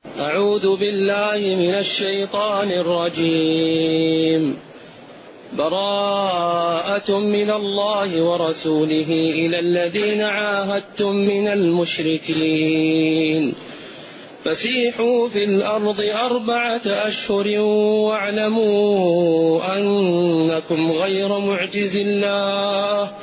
أعوذ بالله من الشيطان الرجيم. براءة من الله ورسوله إلى الذين عاهدتم من المشركين فسيحوا في الأرض 4 أشهر واعلموا أنكم غير معجز الله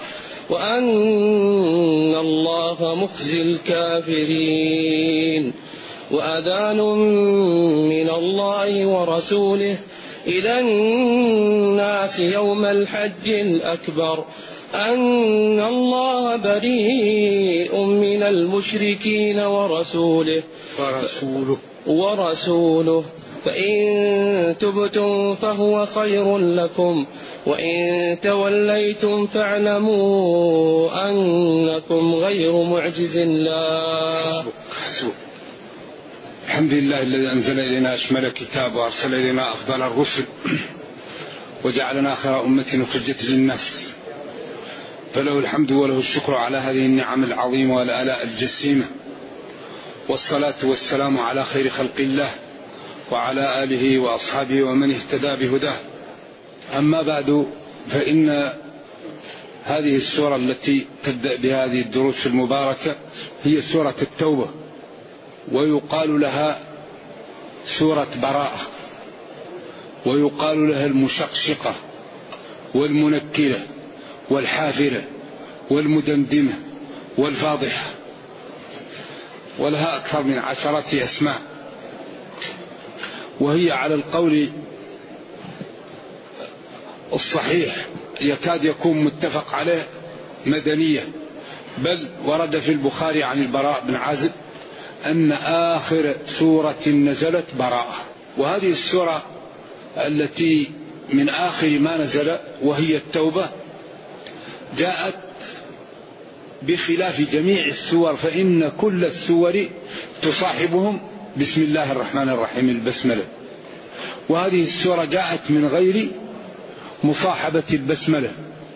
وأن الله مخزي الكافرين. وأذان من الله ورسوله إلى الناس يوم الحج الأكبر أن الله بريء من المشركين ورسوله فإن تبتم فهو خير لكم وإن توليتم فاعلموا أنكم غير معجز الله. الحمد لله الذي أنزل إلينا أشمل كتاب وأرسل إلينا أفضل الرسل وجعلنا خير أمة أخرجت للناس، فله الحمد وله الشكر على هذه النعم العظيمة والآلاء الجسيمة، والصلاة والسلام على خير خلق الله وعلى آله وأصحابه ومن اهتدى بهداه. أما بعد، فإن هذه السورة التي تبدأ بهذه الدروس المباركة هي سورة التوبة، ويقال لها سورة براءة، ويقال لها المشقشقة والمنكرة والحافرة والمدمدمة والفاضحة، ولها أكثر من 10 أسماء. وهي على القول الصحيح يكاد يكون متفق عليه مدنية، بل ورد في البخاري عن البراء بن عازب أن آخر سورة نزلت براءة. وهذه السورة التي من آخر ما نزل وهي التوبة جاءت بخلاف جميع السور، فإن كل السور تصاحبهم بسم الله الرحمن الرحيم البسملة، وهذه السورة جاءت من غير مصاحبة البسملة،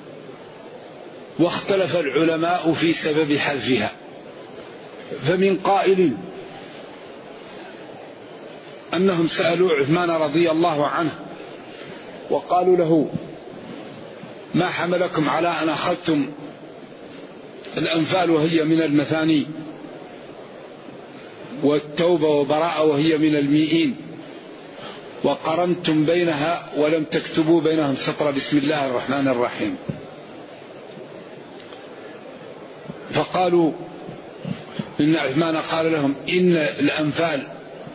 واختلف العلماء في سبب حذفها. فمن قائل أنهم سألوا عثمان رضي الله عنه وقالوا له: ما حملكم على أن أخذتم الأنفال وهي من المثاني، والتوبة وبراءة وهي من المئين، وقرنتم بينها ولم تكتبوا بينهم سطر بسم الله الرحمن الرحيم؟ فقالوا إن عثمان قال لهم: إن الأنفال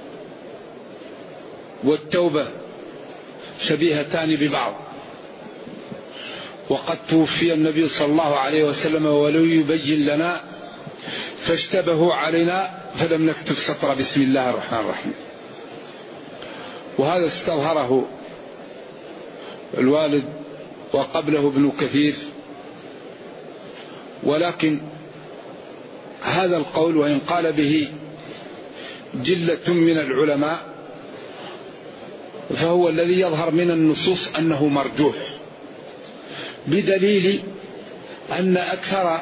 والتوبة شبيهتان ببعض، وقد توفي النبي صلى الله عليه وسلم ولو يبين لنا فاشتبهوا علينا فلم نكتب سطر بسم الله الرحمن الرحيم. وهذا استظهره الوالد وقبله ابن كثير، ولكن هذا القول وإن قال به جلة من العلماء فهو الذي يظهر من النصوص أنه مرجوح، بدليل أن أكثر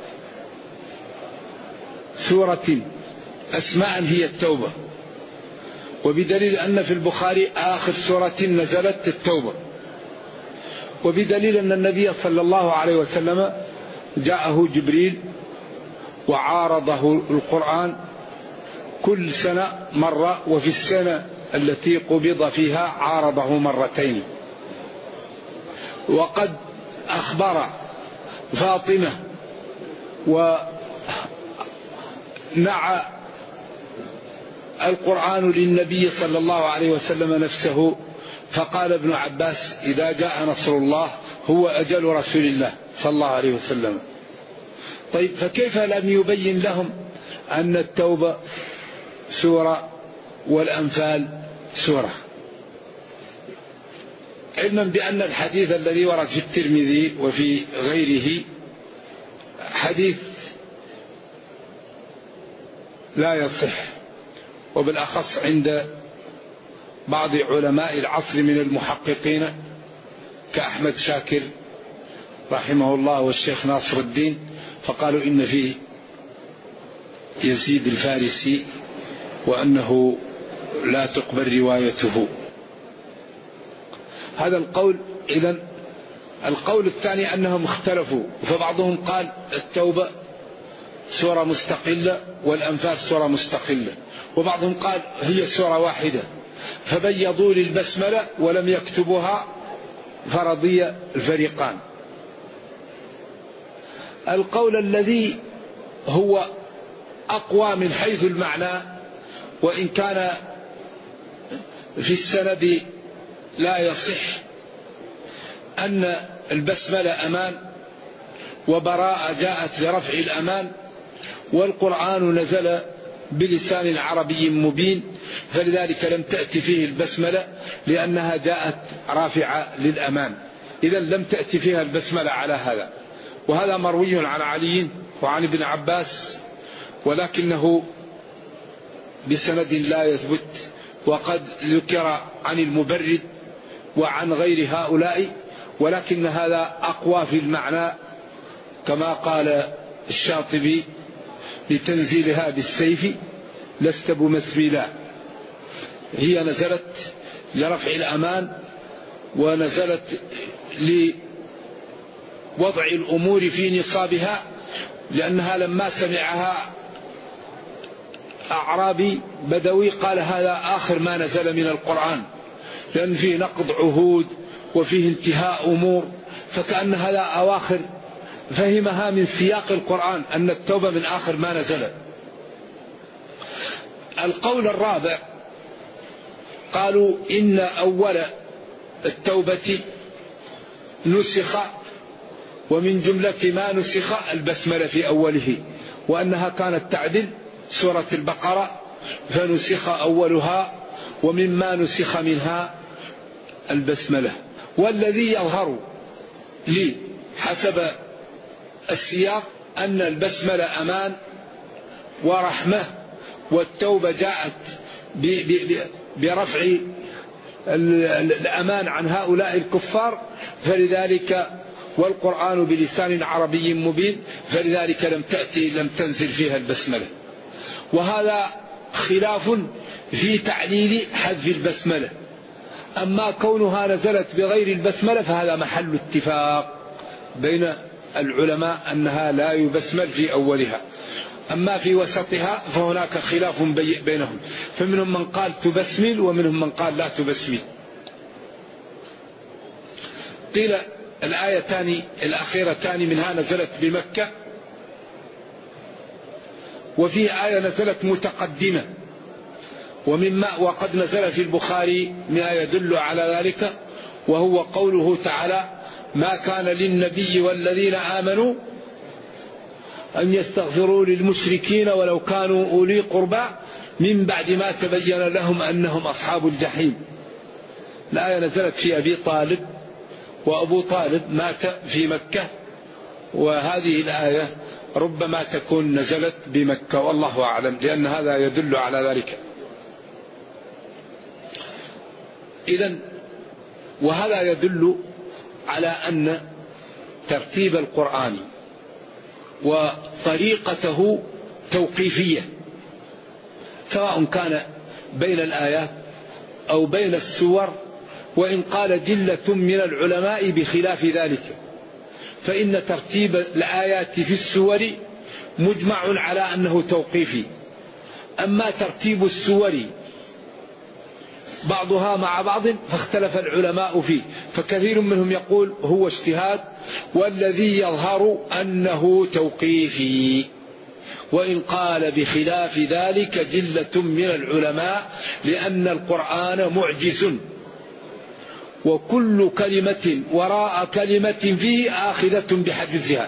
سورة أسماء هي التوبة، وبدليل أن في البخاري آخر سورة نزلت التوبة، وبدليل أن النبي صلى الله عليه وسلم جاءه جبريل وعارضه القرآن كل سنة مرة، وفي السنة التي قبض فيها عارضه مرتين. وقد أخبر فاطمة ونعى القرآن للنبي صلى الله عليه وسلم نفسه، فقال ابن عباس: إذا جاء نصر الله هو أجل رسول الله صلى الله عليه وسلم. طيب، فكيف لم يبين لهم أن التوبة سورة والأنفال سورة؟ علما بأن الحديث الذي ورد في الترمذي وفي غيره حديث لا يصح، وبالأخص عند بعض علماء العصر من المحققين كأحمد شاكر رحمه الله والشيخ ناصر الدين، فقالوا إن فيه يزيد الفارسي وأنه لا تقبل روايته. هذا القول. إذن القول الثاني أنهم اختلفوا، فبعضهم قال التوبة سورة مستقلة والأنفال سورة مستقلة، وبعضهم قال هي سورة واحدة، فبيضوا للبسملة ولم يكتبوها فرضي الفريقان. القول الذي هو أقوى من حيث المعنى، وإن كان في السند لا يصح، أن البسملة أمان وبراءة جاءت لرفع الأمان، والقرآن نزل بلسان عربي مبين، فلذلك لم تأتي فيه البسملة لأنها جاءت رافعة للأمان، إذا لم تأتي فيها البسملة على هذا. وهذا مروي عن علي وعن ابن عباس، ولكنه بسند لا يثبت، وقد ذكر عن المبرد وعن غير هؤلاء، ولكن هذا أقوى في المعنى، كما قال الشاطبي لتنزيلها بالسيف لست بمسبيلا. هي نزلت لرفع الأمان، ونزلت لوضع الأمور في نصابها، لأنها لما سمعها أعرابي بدوي قال هذا آخر ما نزل من القرآن، لأن فيه نقض عهود وفيه انتهاء أمور، فكأن هذا أواخر، فهمها من سياق القرآن أن التوبة من آخر ما نزل. القول الرابع قالوا إن أول التوبة نسخ، ومن جملة ما نسخ البسملة في أوله، وأنها كانت تعدل سورة البقرة فنسخ أولها، ومما نسخ منها البسملة. والذي يظهر لي حسب السياق أن البسملة أمان ورحمة، والتوبة جاءت برفع الأمان عن هؤلاء الكفار، فلذلك والقرآن بلسان عربي مبين، فلذلك لم تنزل فيها البسملة. وهذا خلاف في تعليل حذف البسملة. أما كونها نزلت بغير البسملة فهذا محل اتفاق بين العلماء أنها لا يبسمل في أولها. أما في وسطها فهناك خلاف بينهم، فمنهم من قال تبسمل ومنهم من قال لا تبسمل. قيل الآيتان الأخيرتان منها نزلت بمكة، وفي آية نزلت متقدمة، وقد نزل في البخاري ما يدل على ذلك، وهو قوله تعالى ما كان للنبي والذين آمنوا أن يستغفروا للمشركين ولو كانوا أولي قربى من بعد ما تبين لهم أنهم أصحاب الجحيم. الآية نزلت في أبي طالب، وأبو طالب مات في مكة، وهذه الآية ربما تكون نزلت بمكة، والله أعلم، لأن هذا يدل على ذلك. إذن وهذا يدل على أن ترتيب القرآن وطريقته توقيفية، سواء كان بين الآيات أو بين السور، وإن قال جلة من العلماء بخلاف ذلك، فإن ترتيب الآيات في السور مجمع على أنه توقيفي. أما ترتيب السور بعضها مع بعض فاختلف العلماء فيه، فكثير منهم يقول هو اجتهاد، والذي يظهر أنه توقيفي، وإن قال بخلاف ذلك جلة من العلماء، لأن القرآن معجز، وكل كلمة وراء كلمة فيه آخذة بحدثها.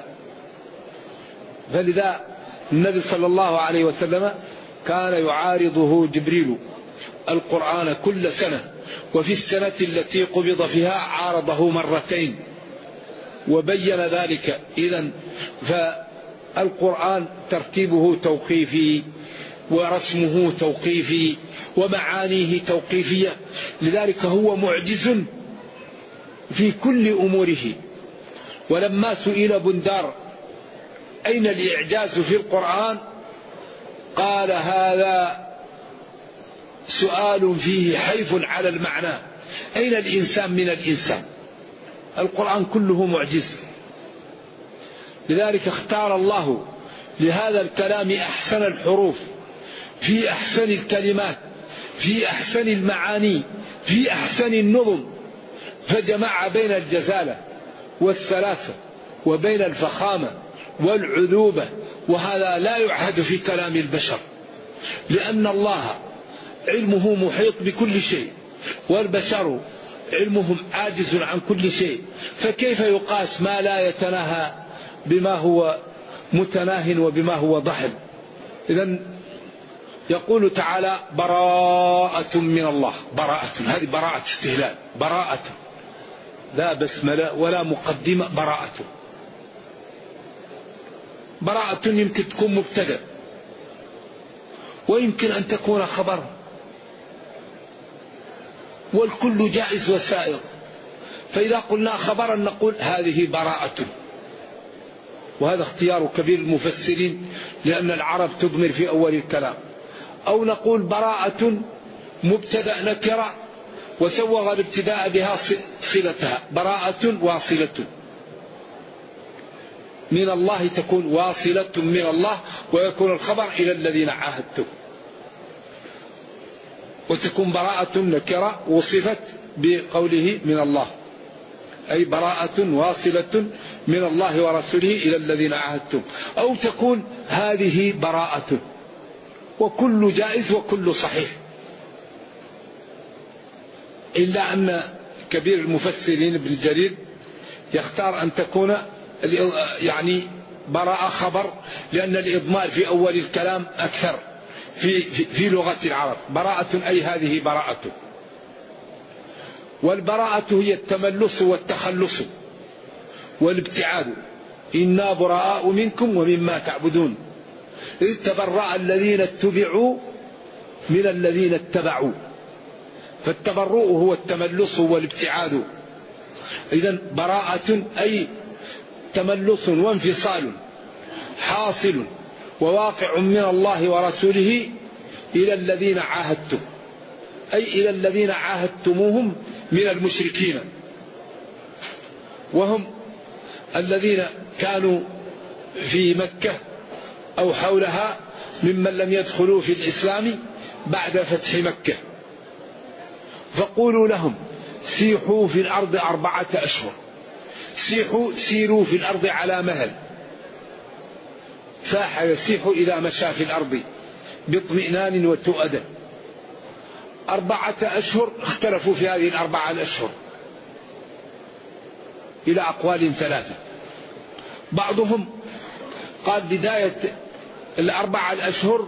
فلذا النبي صلى الله عليه وسلم كان يعارضه جبريل القرآن كل سنة، وفي السنة التي قبض فيها عارضه مرتين وبين ذلك. إذن فالقرآن ترتيبه توقيفي، ورسمه توقيفي، ومعانيه توقيفية، لذلك هو معجز في كل أموره. ولما سئل بندار أين الإعجاز في القرآن قال هذا سؤال فيه حيف على المعنى: أين الإنسان من الإنسان؟ القرآن كله معجز، لذلك اختار الله لهذا الكلام أحسن الحروف، في أحسن الكلمات، في أحسن المعاني، في أحسن النظم، فجمع بين الجزالة والسلاسة وبين الفخامة والعذوبة، وهذا لا يعهد في كلام البشر، لأن الله علمه محيط بكل شيء، والبشر علمهم عاجز عن كل شيء، فكيف يقاس ما لا يتناهى بما هو متناه وبما هو ضحل؟ إذن يقول تعالى: براءة من الله. براءة، هذه براءة استهلال، براءة لا بسملة ولا مقدمة، براءة. براءة يمكن تكون مبتدأ، ويمكن أن تكون خبر، والكل جائز وسائر. فإذا قلنا خبرا نقول هذه براءة، وهذا اختيار كبير المفسرين، لأن العرب تضمر في أول الكلام. أو نقول براءة مبتدأ نكرة وسوغ الابتداء بها صلتها، براءة واصلة من الله، تكون واصلة من الله، ويكون الخبر إلى الذين عاهدتم، وتكون براءة نكرة وصفت بقوله من الله، أي براءة واصلة من الله ورسوله إلى الذين عاهدتم. أو تكون هذه براءة، وكل جائز وكل صحيح، إلا أن كبير المفسرين ابن جرير يختار أن تكون يعني براءة خبر، لأن الإضمار في أول الكلام أكثر في لغة العرب. براءة أي هذه براءة. والبراءة هي التملص والتخلص والابتعاد: إنا براء منكم ومما تعبدون، إذ تبرأ الذين اتبعوا من الذين اتبعوا. فالتبرؤ هو التملص والابتعاد. إذن براءة أي تملص وانفصال حاصل وواقع من الله ورسوله إلى الذين عاهدتم، أي إلى الذين عاهدتموهم من المشركين، وهم الذين كانوا في مكة أو حولها ممن لم يدخلوا في الإسلام بعد فتح مكة. فقولوا لهم: سيحوا في الأرض 4 أشهر. سيروا في الأرض على مهل، ساح يسيح إذا مشى في الأرض باطمئنان وتؤدى. 4 أشهر، اختلفوا في هذه 4 الأشهر إلى أقوال 3. بعضهم قال بداية 4 الأشهر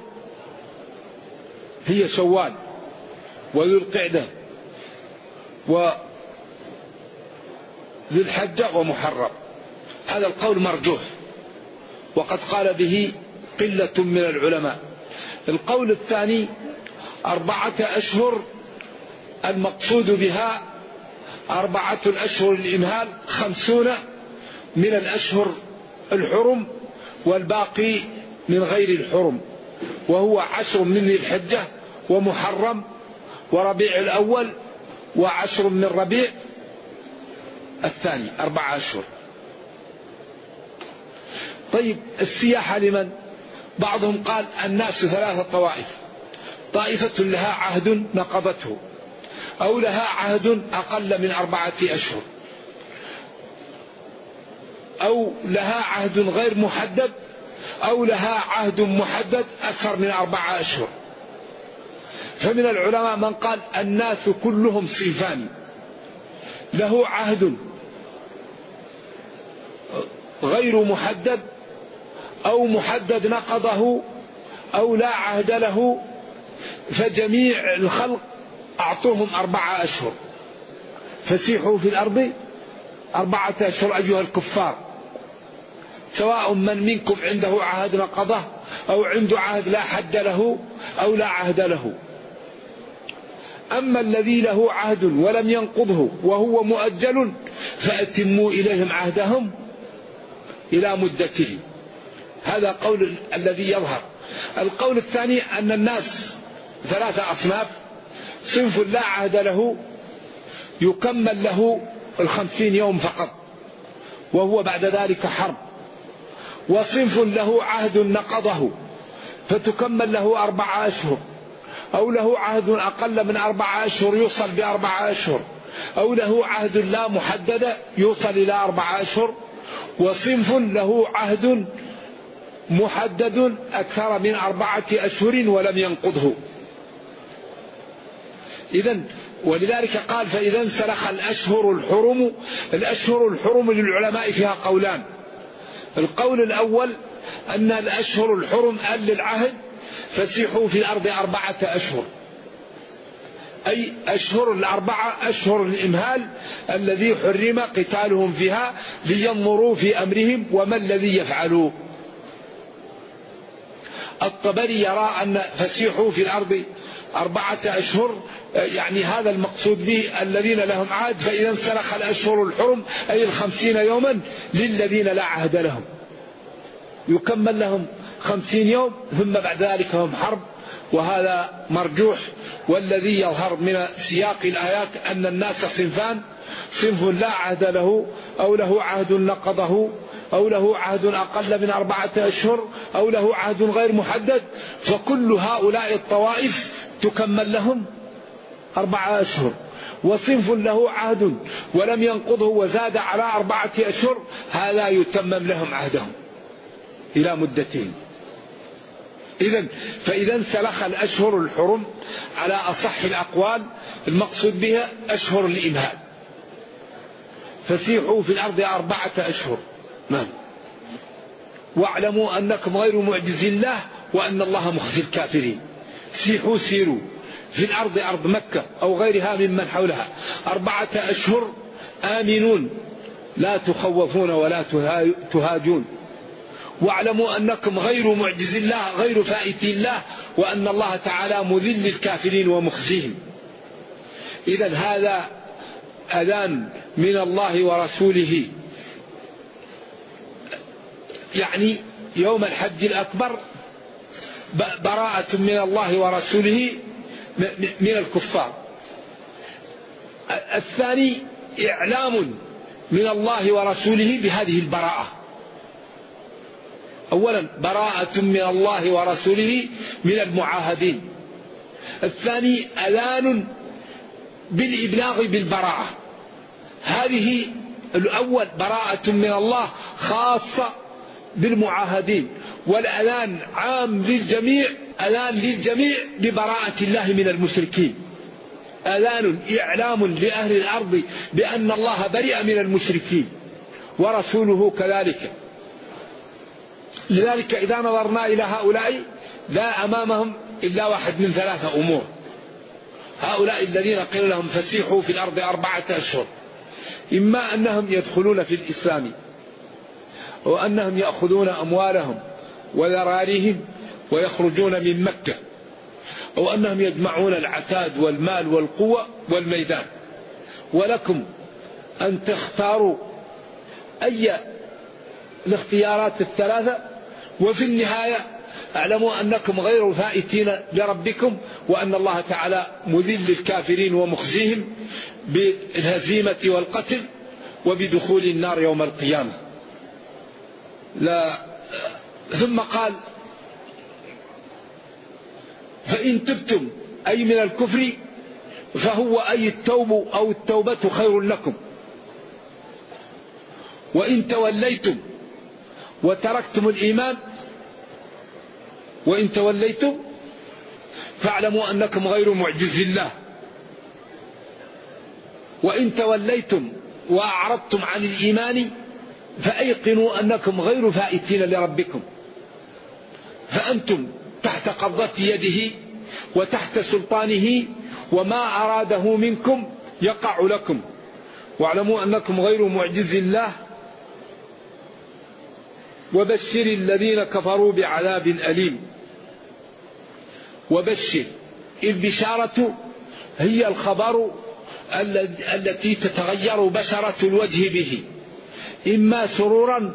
هي شوال وذو القعدة وذو الحجة ومحرم. هذا القول مرجوح، وقد قال به قلة من العلماء. القول الثاني 4 أشهر المقصود بها 4 الأشهر الإمهال، 50 من الأشهر الحرم والباقي من غير الحرم، وهو 10 من ذي الحجة ومحرم وربيع الأول و10 من ربيع الثاني، 4 أشهر. طيب السياحة لمن؟ بعضهم قال الناس 3 طوائف: طائفة لها عهد نقضته، أو لها عهد أقل من 4 أشهر، أو لها عهد غير محدد، أو لها عهد محدد أكثر من 4 أشهر. فمن العلماء من قال الناس كلهم صنفان: له عهد غير محدد، أو محدد نقضه، أو لا عهد له، فجميع الخلق أعطوهم 4 أشهر. فسيحوا في الأرض 4 أشهر أيها الكفار، سواء من منكم عنده عهد نقضه أو عنده عهد لا حد له أو لا عهد له. أما الذي له عهد ولم ينقضه وهو مؤجل فأتموا إليهم عهدهم إلى مدته. هذا قول الذي يظهر. القول الثاني أن الناس 3 أصناف: صنف لا عهد له يكمل له 50 يوم فقط وهو بعد ذلك حرب، وصنف له عهد نقضه فتكمل له 4 أشهر، أو له عهد أقل من 4 أشهر يوصل ب4 أشهر، أو له عهد لا محدد يوصل إلى 4 أشهر، وصنف له عهد محدد أكثر من 4 أشهر ولم ينقضه. إذن ولذلك قال فإذا انسلخ الأشهر الحرم للعلماء فيها قولان. القول الأول أن الأشهر الحرم للعهد فسيحوا في الأرض 4 أشهر، أي أشهر 4 أشهر الإمهال الذي حرم قتالهم فيها لينظروا في أمرهم وما الذي يفعلوه. الطبري يرى أن فسيحوا في الأرض 4 أشهر يعني هذا المقصود به الذين لهم عهد، فإذا انسلخ الأشهر الحرم أي 50 يوما للذين لا عهد لهم يكمل لهم 50 يوم ثم بعد ذلك هم حرب، وهذا مرجوح. والذي يظهر من سياق الآيات أن الناس صنفان: صنف لا عهد له أو له عهد نقضه أو له عهد أقل من 4 أشهر أو له عهد غير محدد، فكل هؤلاء الطوائف تكمل لهم 4 أشهر. وصنف له عهد ولم ينقضه وزاد على 4 أشهر هذا يتمم لهم عهدهم إلى مدتين. فإذا انسلخ الأشهر الحرم على أصح الأقوال المقصود بها أشهر الإمهال، فسيحوا في الأرض 4 أشهر. نعم. واعلموا أنكم غير معجز الله وأن الله مخزي الكافرين. سيحوا سيروا في الأرض أرض مكة أو غيرها ممن حولها 4 أشهر آمنون لا تخوفون ولا تهاجون. واعلموا أنكم غير معجز الله غير فائتي الله وأن الله تعالى مذل الكافرين ومخزيهم. إذن هذا أذان من الله ورسوله، يعني يوم الحج الأكبر براءة من الله ورسوله من الكفار. الثاني إعلام من الله ورسوله بهذه البراءة. أولا براءة من الله ورسوله من المعاهدين. الثاني أذان بالإبلاغ بالبراءة. هذه الأول براءة من الله خاصة بالمعاهدين، والأذان عام للجميع، أذان للجميع ببراءة الله من المشركين. أذان إعلام لأهل الأرض بأن الله برئ من المشركين ورسوله كذلك. لذلك إذا نظرنا إلى هؤلاء لا أمامهم إلا واحد من 3 أمور. هؤلاء الذين قيل لهم فسيحوا في الأرض 4 أشهر، إما أنهم يدخلون في الإسلام وأنهم يأخذون أموالهم وذراريهم ويخرجون من مكة، أو أنهم يجمعون العتاد والمال والقوة والميدان. ولكم أن تختاروا أي الاختيارات ال3، وفي النهاية اعلموا أنكم غير فائتين لربكم وأن الله تعالى مذل الكافرين ومخزيهم بالهزيمة والقتل وبدخول النار يوم القيامة. ثم قال فإن تبتم أي من الكفر فهو أي التوب أو التوبة خير لكم، وإن توليتم وتركتم الإيمان وإن توليتم فاعلموا أنكم غير معجز الله، وإن توليتم وأعرضتم عن الإيمان فأيقنوا أنكم غير فائتين لربكم، فأنتم تحت قبضة يده وتحت سلطانه وما أراده منكم يقع لكم، واعلموا أنكم غير معجز الله. وبشر الذين كفروا بعذاب أليم. وبشر، البشارة هي الخبر التي تتغير بشرة الوجه به، إما سرورا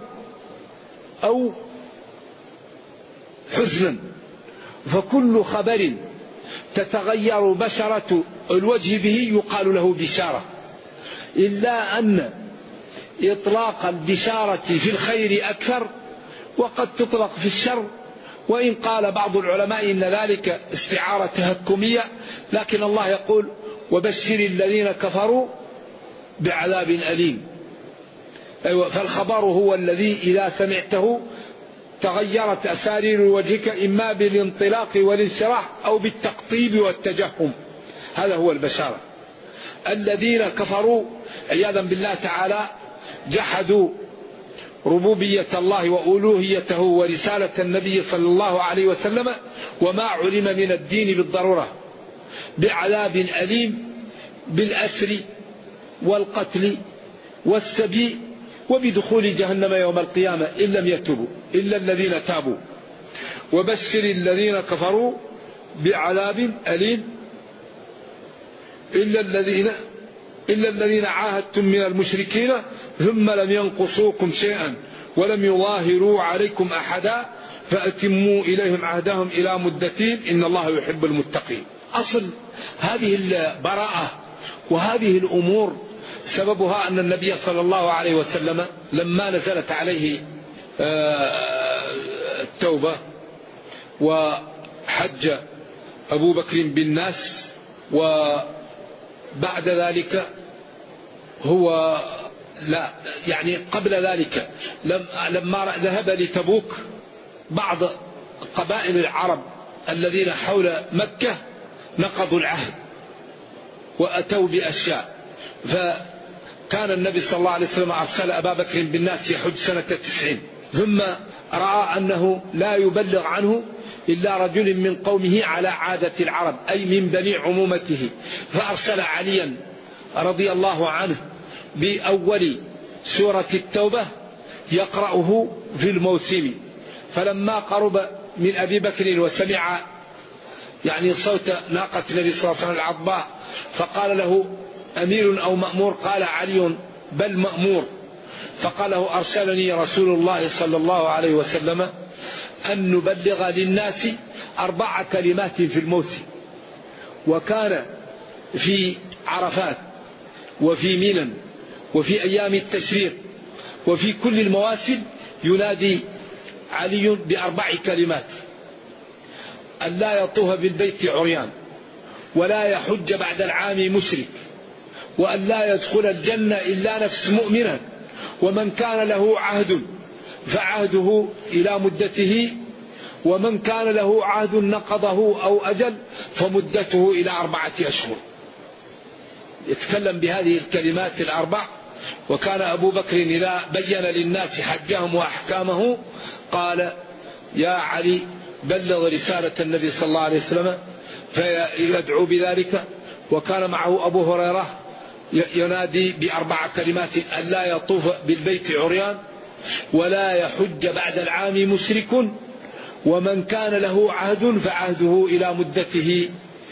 أو حزنا، فكل خبر تتغير بشرة الوجه به يقال له بشارة، إلا أن إطلاق البشارة في الخير أكثر، وقد تطلق في الشر، وإن قال بعض العلماء إن ذلك استعارة تهكمية، لكن الله يقول وبشر الذين كفروا بعذاب أليم. فالخبر هو الذي إذا سمعته تغيرت أسارير وجهك إما بالانطلاق والانشراح أو بالتقطيب والتجهم، هذا هو البشارة. الذين كفروا عياذا بالله تعالى جحدوا ربوبية الله وألوهيته ورسالة النبي صلى الله عليه وسلم وما علم من الدين بالضرورة، بعذاب أليم بالأسر والقتل والسبي وبدخول جهنم يوم القيامة إن لم يتوبوا إلا الذين تابوا. وبشر الذين كفروا بعذاب أليم إلا الذين عاهدتم من المشركين ثم لم ينقصوكم شيئا ولم يظاهروا عليكم أحدا فأتموا إليهم عهدهم إلى مدتهم إن الله يحب المتقين. أصل هذه البراءة وهذه الأمور سببها أن النبي صلى الله عليه وسلم لما نزلت عليه التوبة وحج أبو بكر بالناس، وبعد ذلك هو لا يعني قبل ذلك لما ذهب لتبوك بعض قبائل العرب الذين حول مكة نقضوا العهد وأتوا بأشياء، فكان النبي صلى الله عليه وسلم أرسل أبا بكر بالناس يحج سنة 90، ثم رأى أنه لا يبلغ عنه إلا رجل من قومه على عادة العرب أي من بني عمومته، فأرسل عليا رضي الله عنه بأول سورة التوبة يقرأه في الموسم، فلما قرب من أبي بكر وسمع يعني صوت ناقة النبي صلى الله عليه وسلم العضباء فقال له أمير أو مأمور؟ قال علي بل مأمور. فقال له أرسلني رسول الله صلى الله عليه وسلم أن نبلغ للناس 4 كلمات في الموسم. وكان في عرفات وفي منى وفي أيام التشريق وفي كل المواسم ينادي علي ب4 كلمات: أن لا يطوف بالبيت عريان، ولا يحج بعد العام مشرك، وأن لا يدخل الجنة إلا نفس مؤمنا، ومن كان له عهد فعهده إلى مدته، ومن كان له عهد نقضه أو أجل فمدته إلى 4 أشهر. يتكلم بهذه الكلمات ال4. وكان أبو بكر إذا بين للناس حجهم وأحكامه قال: يا علي بلغ رسالة النبي صلى الله عليه وسلم، فيدعو بذلك. وكان معه أبو هريرة ينادي ب4 كلمات: أن لا يطوف بالبيت عريان، ولا يحج بعد العام مشرك، ومن كان له عهد فعهده إلى مدته،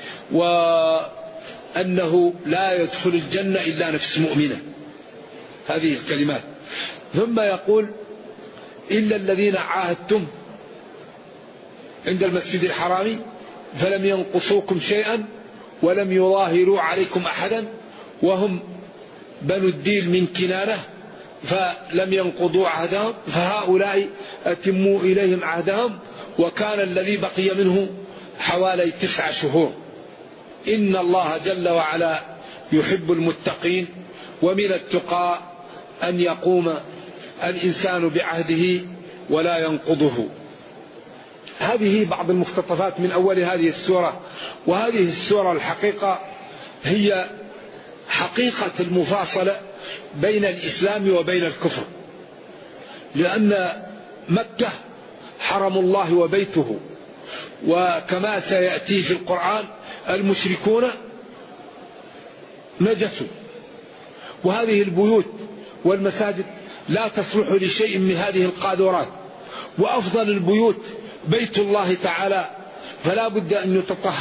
وأنه لا يدخل الجنة إلا نفس مؤمنة. هذه الكلمات. ثم يقول: إلا الذين عاهدتم عند المسجد الحرام فلم ينقصوكم شيئا ولم يظاهروا عليكم أحدا، وهم بنو الديل من كنانة فلم ينقضوا عهدهم، فهؤلاء أتموا إليهم عهدهم. وكان الذي بقي منه حوالي 9 شهور. إن الله جل وعلا يحب المتقين، ومن التقى أن يقوم الإنسان بعهده ولا ينقضه. هذه بعض المقتطفات من أول هذه السورة. وهذه السورة الحقيقة هي حقيقة المفاصلة بين الإسلام وبين الكفر، لأن مكة حرم الله وبيته، وكما سيأتي في القرآن المشركون نجسوا، وهذه البيوت والمساجد لا تصلح لشيء من هذه القاذورات، وأفضل البيوت بيت الله تعالى، فلا بد أن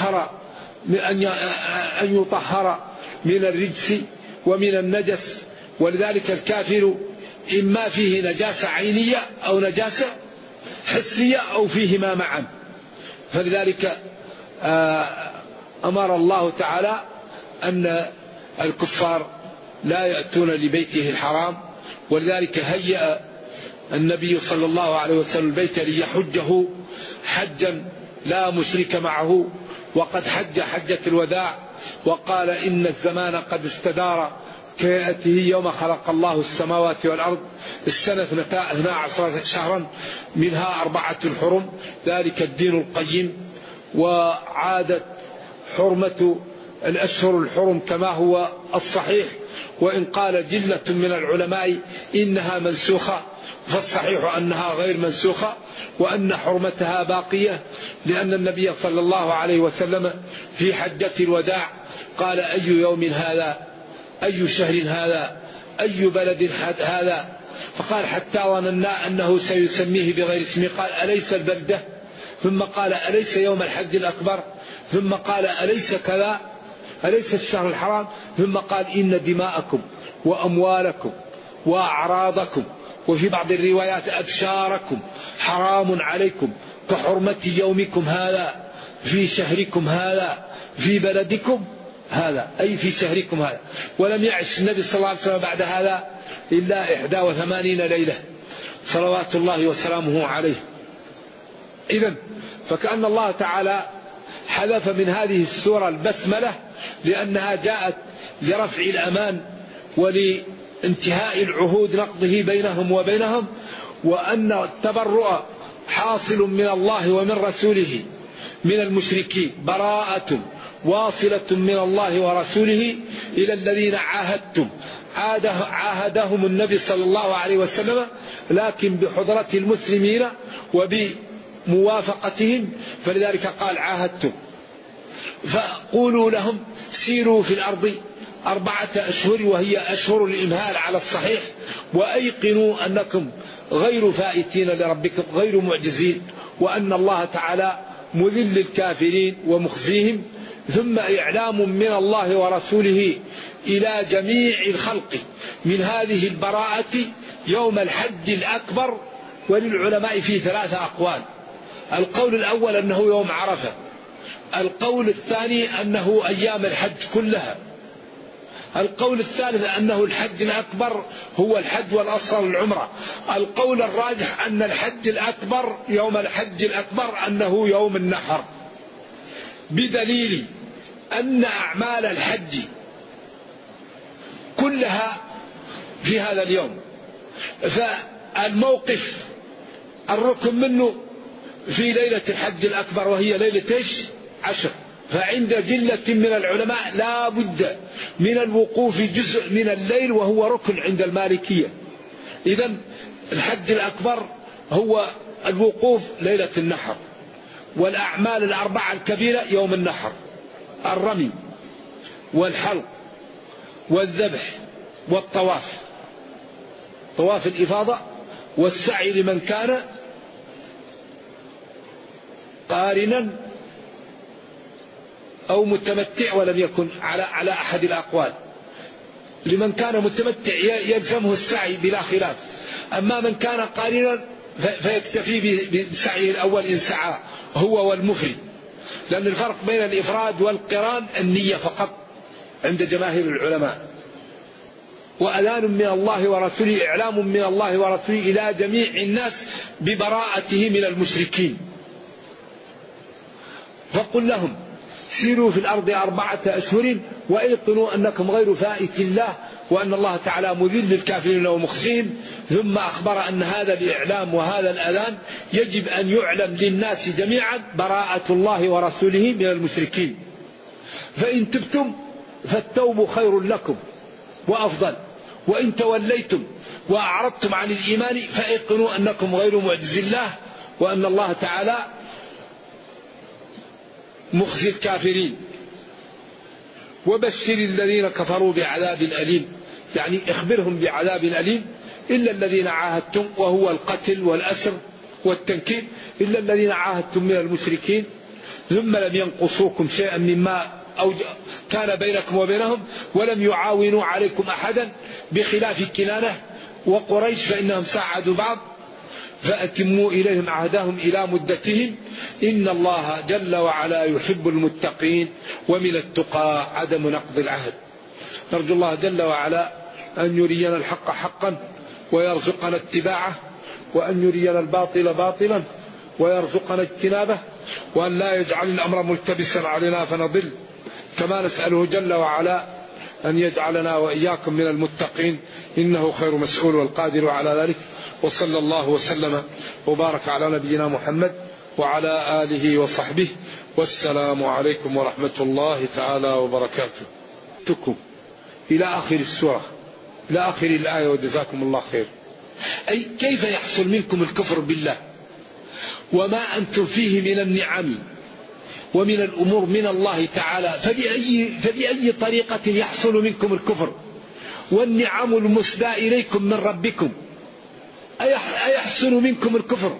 يطهر من الرجس ومن النجس. ولذلك الكافر إما فيه نجاسة عينية أو نجاسة حسية أو فيهما معا. فلذلك أمر الله تعالى أن الكفار لا يأتون لبيته الحرام، ولذلك هيأ النبي صلى الله عليه وسلم البيت ليحجه حجا لا مشرك معه، وقد حج حجة الوداع وقال إن الزمان قد استدار كيأته يوم خلق الله السماوات والأرض، السنة 12 شهرا منها 4 حرم، ذلك الدين القيم. وعادت حرمة الأشهر الحرم كما هو الصحيح، وإن قال جلة من العلماء إنها منسوخة، فالصحيح أنها غير منسوخة وأن حرمتها باقية، لأن النبي صلى الله عليه وسلم في حجة الوداع قال أي يوم هذا، أي شهر هذا، أي بلد هذا، فقال حتى ظننا أنه سيسميه بغير اسمه، قال أليس البلدة، ثم قال أليس يوم الحج الأكبر، ثم قال أليس كذا، أليس الشهر الحرام، ثم قال إن دماءكم وأموالكم وأعراضكم وفي بعض الروايات أبشاركم حرام عليكم كحرمة يومكم هذا في شهركم هذا في بلدكم هذا، أي في شهركم هذا. ولم يعش النبي صلى الله عليه وسلم بعد هذا إلا 81 ليلة صلوات الله وسلامه عليه. إذن فكأن الله تعالى حذف من هذه السورة البسملة لأنها جاءت لرفع الأمان ولانتهاء العهود نقضه بينهم وبينهم، وأن التبرؤ حاصل من الله ومن رسوله من المشركين، براءة واصلة من الله ورسوله إلى الذين عاهدتم، عاهدهم النبي صلى الله عليه وسلم لكن بحضرة المسلمين وبموافقتهم، فلذلك قال عاهدتم. فقولوا لهم سيروا في الأرض 4 أشهر، وهي أشهر الإمهال على الصحيح، وأيقنوا أنكم غير فائتين لربكم غير معجزين، وأن الله تعالى مذل الكافرين ومخزيهم. ثم إعلام من الله ورسوله إلى جميع الخلق من هذه البراءة يوم الحج الأكبر. وللعلماء فيه 3 أقوال، القول الأول أنه يوم عرفة، القول الثاني أنه أيام الحج كلها، القول الثالث أنه الحج الأكبر هو الحج والأصغر العمرة. القول الراجح أن الحج الأكبر يوم الحج الأكبر أنه يوم النحر، بدليل أن أعمال الحج كلها في هذا اليوم، فالموقف الركن منه في ليلة الحج الأكبر وهي ليلة 10. فعند جلة من العلماء لا بد من الوقوف جزء من الليل وهو ركن عند المالكية. إذن الحج الأكبر هو الوقوف ليلة النحر، والأعمال ال4 الكبيرة يوم النحر، الرمي والحلق والذبح والطواف، طواف الإفاضة والسعي لمن كان قارنا أو متمتع ولم يكن على أحد الأقوال. لمن كان متمتع يلزمه السعي بلا خلاف، أما من كان قارنا فيكتفي بسعيه الأول إن سعى هو والمفرد، لأن الفرق بين الإفراد والقران النية فقط عند جماهير العلماء. وأذان من الله ورسوله، إعلام من الله ورسوله إلى جميع الناس ببراءته من المشركين. فقل لهم سيروا في الأرض 4 أشهر وأيقنوا أنكم غير فائت الله، وأن الله تعالى مذل الكافرين ومخزيهم. ثم أخبر أن هذا الإعلام وهذا الأذان يجب أن يعلم للناس جميعا براءة الله ورسوله من المشركين. فإن تبتم فالتوب خير لكم وأفضل، وإن توليتم وأعرضتم عن الإيمان فأيقنوا أنكم غير معجز الله، وأن الله تعالى مخزي الكافرين. وبشر الذين كفروا بعذاب أليم، يعني اخبرهم بعذاب أليم، إلا الذين عاهدتم، وهو القتل والأسر والتنكيل، إلا الذين عاهدتم من المشركين ثم لم ينقصوكم شيئا مما كان بينكم وبينهم، ولم يعاونوا عليكم أحدا، بخلاف كنانة وقريش فإنهم ساعدوا بعض. فأتموا إليهم عهدهم إلى مدتهم إن الله جل وعلا يحب المتقين ومن التقى عدم نقض العهد. نرجو الله جل وعلا أن يرينا الحق حقا ويرزقنا اتباعه، وأن يرينا الباطل باطلا ويرزقنا اجتنابه، وأن لا يجعل الأمر ملتبسا علينا فنضل. كما نسأله جل وعلا أن يجعلنا وإياكم من المتقين، إنه خير مسؤول والقادر على ذلك. وصلى الله وسلم وبارك على نبينا محمد وعلى آله وصحبه، والسلام عليكم ورحمة الله تعالى وبركاته. إلى آخر السورة، إلى آخر الآية، وجزاكم الله خير. أي كيف يحصل منكم الكفر بالله وما أنتم فيه من النعم ومن الأمور من الله تعالى، فبأي طريقة يحصل منكم الكفر والنعم المسدى إليكم من ربكم؟ أيحصل منكم الكفر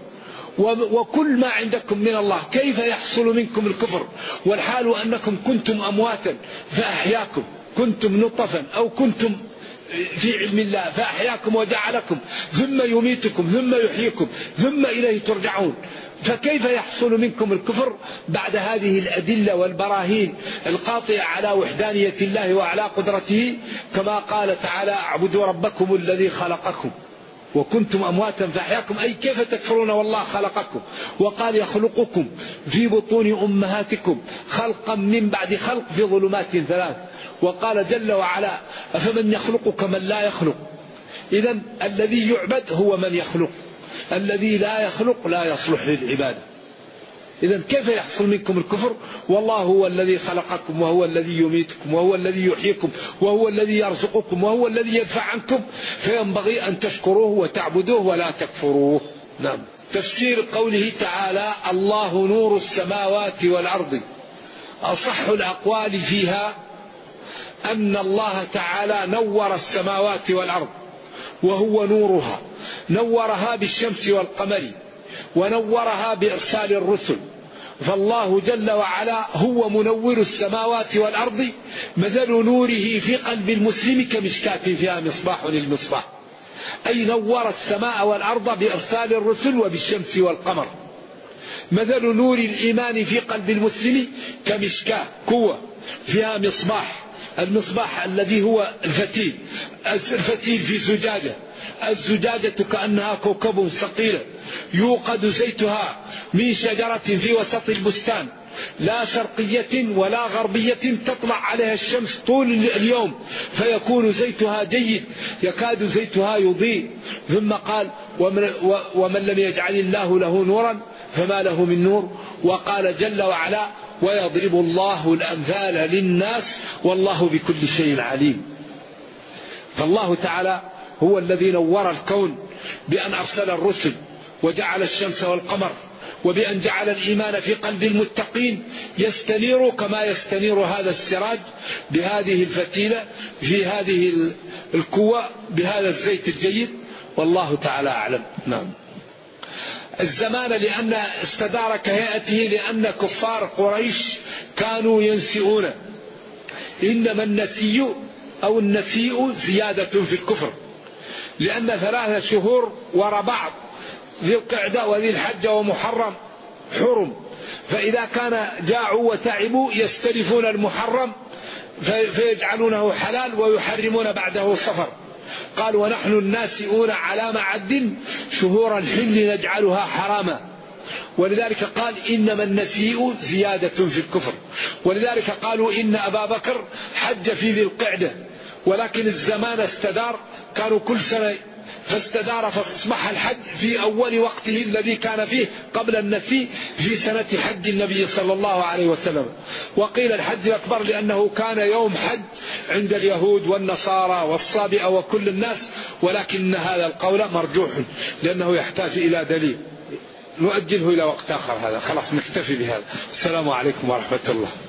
وكل ما عندكم من الله؟ كيف يحصل منكم الكفر والحال أنكم كنتم أمواتا فأحياكم، كنتم نطفا أو كنتم في علم الله فأحياكم وجعلكم، ثم يميتكم ثم يحييكم ثم إليه ترجعون. فكيف يحصل منكم الكفر بعد هذه الأدلة والبراهين القاطعة على وحدانية الله وعلى قدرته؟ كما قال تعالى: اعبدوا ربكم الذي خلقكم وكنتم أمواتا فأحياكم. أي كيف تكفرون والله خلقكم؟ وقال: يخلقكم في بطون أمهاتكم خلقا من بعد خلق في ظلمات ثلاث. وقال جل وعلا: أفمن يخلق كمن لا يخلق. إذن الذي يعبد هو من يخلق، الذي لا يخلق لا يصلح للعبادة. إذن كيف يحصل منكم الكفر والله هو الذي خلقكم وهو الذي يميتكم وهو الذي يحييكم وهو الذي يرزقكم وهو الذي يدفع عنكم، فينبغي أن تشكروه وتعبدوه ولا تكفروه. نعم. تفسير قوله تعالى: الله نور السماوات والأرض. أصح الأقوال فيها أن الله تعالى نور السماوات والأرض وهو نورها، نورها بالشمس والقمر ونورها بإرسال الرسل. فالله جل وعلا هو منور السماوات والأرض، مثل نوره في قلب المسلم كمشكاة فيها مصباح للمصباح. أي نور السماء والأرض بإرسال الرسل وبالشمس والقمر. مثل نور الإيمان في قلب المسلم كمشكاة قوة فيها مصباح، المصباح الذي هو الفتيل، الفتيل في زجاجة، الزجاجة كأنها كوكب ثقيل يوقد زيتها من شجرة في وسط البستان، لا شرقية ولا غربية تطلع عليها الشمس طول اليوم، فيكون زيتها جيد يكاد زيتها يضيء. ثم قال: ومن لم يجعل الله له نورا فما له من نور. وقال جل وعلا: ويضرب الله الأمثال للناس والله بكل شيء عليم. فالله تعالى هو الذي نور الكون بأن أرسل الرسل وجعل الشمس والقمر، وبأن جعل الإيمان في قلب المتقين يستنير كما يستنير هذا السراج بهذه الفتيلة في هذه القوة بهذا الزيت الجيد. والله تعالى أعلم. نعم. الزمان لأن استدار كهيئته لأن كفار قريش كانوا ينسئون، إنما النسي أو النسيء زيادة في الكفر، لأن 3 شهور وراء بعض ذي القعدة وذي الحجة ومحرم حرم، فإذا كان جاعوا وتعبوا يستلفون المحرم فيجعلونه حلال ويحرمون بعده صفر. قال: ونحن الناسئون على معد شهور الحل نجعلها حراما. ولذلك قال: إنما النسيء زيادة في الكفر. ولذلك قالوا إن أبا بكر حج في ذي القعدة، ولكن الزمان استدار، كانوا كل سنة فاستدار، فاصبح الحج في أول وقته الذي كان فيه قبل النسي في سنة حج النبي صلى الله عليه وسلم. وقيل الحج الأكبر لأنه كان يوم حج عند اليهود والنصارى والصابئة وكل الناس، ولكن هذا القول مرجوح لأنه يحتاج إلى دليل. نؤجله إلى وقت آخر. هذا خلاص نكتفي بهذا. السلام عليكم ورحمة الله.